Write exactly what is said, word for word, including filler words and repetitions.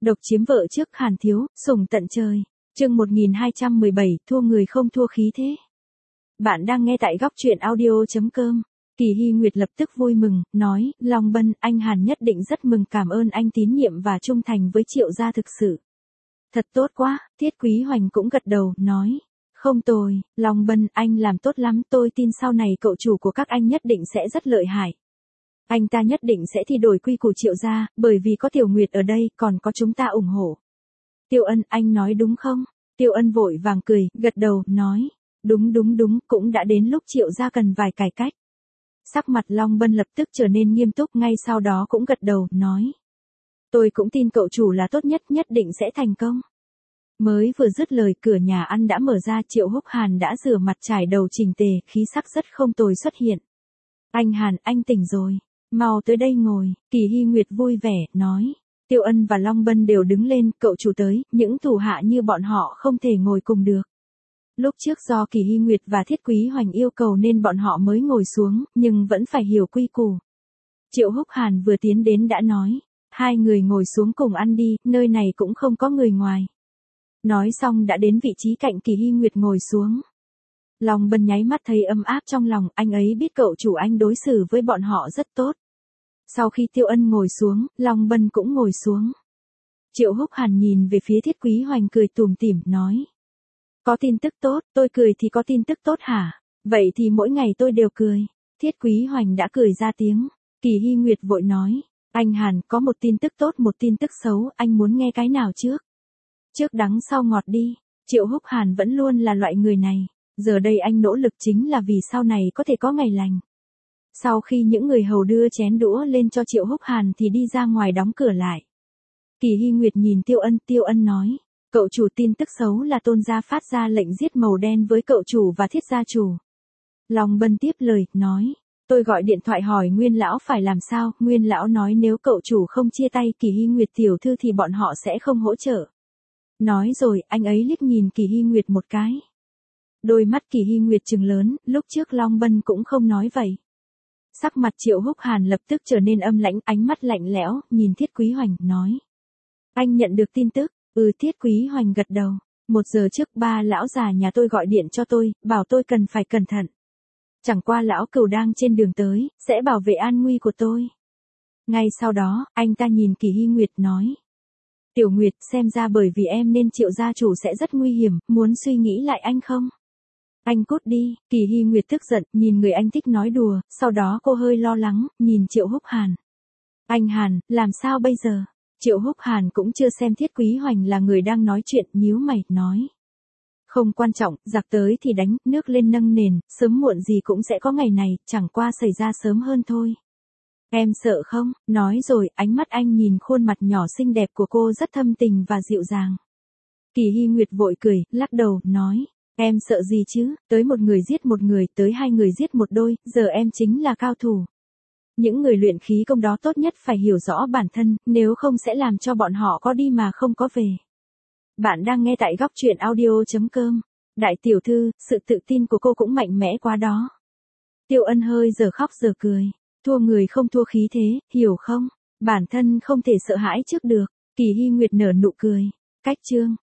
Độc chiếm vợ trước Hàn Thiếu, sủng tận trời. Chương một nghìn hai trăm mười bảy, thua người không thua khí thế. Bạn đang nghe tại góc truyện audio chấm com. Kỳ Hy Nguyệt lập tức vui mừng, nói, Long Bân, anh Hàn nhất định rất mừng, cảm ơn anh tín nhiệm và trung thành với Triệu gia thực sự. Thật tốt quá, Thiết Quý Hoành cũng gật đầu, nói. Không tồi, Long Bân, anh làm tốt lắm, tôi tin sau này cậu chủ của các anh nhất định sẽ rất lợi hại. Anh ta nhất định sẽ thay đổi quy củ Triệu gia, bởi vì có Tiểu Nguyệt ở đây, còn có chúng ta ủng hộ. Tiêu Ân, anh nói đúng không? Tiêu Ân vội vàng cười, gật đầu, nói. Đúng đúng đúng, cũng đã đến lúc Triệu gia cần vài cải cách. Sắc mặt Long Bân lập tức trở nên nghiêm túc, ngay sau đó cũng gật đầu, nói. Tôi cũng tin cậu chủ là tốt nhất, nhất định sẽ thành công. Mới vừa dứt lời, cửa nhà ăn đã mở ra, Triệu Húc Hàn đã rửa mặt trải đầu chỉnh tề, khí sắc rất không tồi xuất hiện. Anh Hàn, anh tỉnh rồi. Mau tới đây ngồi, Kỳ Hy Nguyệt vui vẻ, nói. Tiêu Ân và Long Bân đều đứng lên, cậu chủ tới, những thủ hạ như bọn họ không thể ngồi cùng được. Lúc trước do Kỳ Hy Nguyệt và Thiết Quý Hoành yêu cầu nên bọn họ mới ngồi xuống, nhưng vẫn phải hiểu quy củ. Triệu Húc Hàn vừa tiến đến đã nói. Hai người ngồi xuống cùng ăn đi, nơi này cũng không có người ngoài. Nói xong đã đến vị trí cạnh Kỳ Hy Nguyệt ngồi xuống. Long Bân nháy mắt thấy ấm áp trong lòng, anh ấy biết cậu chủ anh đối xử với bọn họ rất tốt. Sau khi Tiêu Ân ngồi xuống, Long Bân cũng ngồi xuống. Triệu Húc Hàn nhìn về phía Thiết Quý Hoành cười tủm tỉm, nói. Có tin tức tốt, tôi cười thì có tin tức tốt hả? Vậy thì mỗi ngày tôi đều cười. Thiết Quý Hoành đã cười ra tiếng. Kỳ Hy Nguyệt vội nói. Anh Hàn, có một tin tức tốt, một tin tức xấu, anh muốn nghe cái nào trước? Trước đắng sau ngọt đi. Triệu Húc Hàn vẫn luôn là loại người này. Giờ đây anh nỗ lực chính là vì sau này có thể có ngày lành. Sau khi những người hầu đưa chén đũa lên cho Triệu Húc Hàn thì đi ra ngoài đóng cửa lại. Kỳ Hy Nguyệt nhìn Tiêu Ân, Tiêu Ân nói. Cậu chủ, tin tức xấu là Tôn gia phát ra lệnh giết màu đen với cậu chủ và Thiết gia chủ. Long Bân tiếp lời, nói. Tôi gọi điện thoại hỏi Nguyên lão phải làm sao, Nguyên lão nói nếu cậu chủ không chia tay Kỳ Hy Nguyệt tiểu thư thì bọn họ sẽ không hỗ trợ. Nói rồi, anh ấy liếc nhìn Kỳ Hy Nguyệt một cái. Đôi mắt Kỳ Hy Nguyệt trừng lớn, lúc trước Long Bân cũng không nói vậy. Sắc mặt Triệu Húc Hàn lập tức trở nên âm lãnh, ánh mắt lạnh lẽo, nhìn Thiết Quý Hoành, nói. Anh nhận được tin tức, ừ Thiết Quý Hoành gật đầu. Một giờ trước ba lão già nhà tôi gọi điện cho tôi, bảo tôi cần phải cẩn thận. Chẳng qua lão cừu đang trên đường tới, sẽ bảo vệ an nguy của tôi. Ngay sau đó, anh ta nhìn Kỳ Hy Nguyệt nói. Tiểu Nguyệt, xem ra bởi vì em nên Triệu gia chủ sẽ rất nguy hiểm, muốn suy nghĩ lại anh không? Anh cút đi, Kỳ Hy Nguyệt tức giận, nhìn người anh thích nói đùa, sau đó cô hơi lo lắng, nhìn Triệu Húc Hàn. Anh Hàn, làm sao bây giờ? Triệu Húc Hàn cũng chưa xem Thiết Quý Hoành là người đang nói chuyện, nhíu mày, nói. Không quan trọng, giặc tới thì đánh, nước lên nâng nền, sớm muộn gì cũng sẽ có ngày này, chẳng qua xảy ra sớm hơn thôi. Em sợ không? Nói rồi, ánh mắt anh nhìn khuôn mặt nhỏ xinh đẹp của cô rất thâm tình và dịu dàng. Kỳ Hy Nguyệt vội cười, lắc đầu, nói. Em sợ gì chứ, tới một người giết một người, tới hai người giết một đôi, giờ em chính là cao thủ. Những người luyện khí công đó tốt nhất phải hiểu rõ bản thân, nếu không sẽ làm cho bọn họ có đi mà không có về. Bạn đang nghe tại góc truyện audio chấm com. Đại tiểu thư, sự tự tin của cô cũng mạnh mẽ quá đó. Tiêu Ân hơi giờ khóc giờ cười. Thua người không thua khí thế, hiểu không? Bản thân không thể sợ hãi trước được. Kỳ Hy Nguyệt nở nụ cười. Cách chương.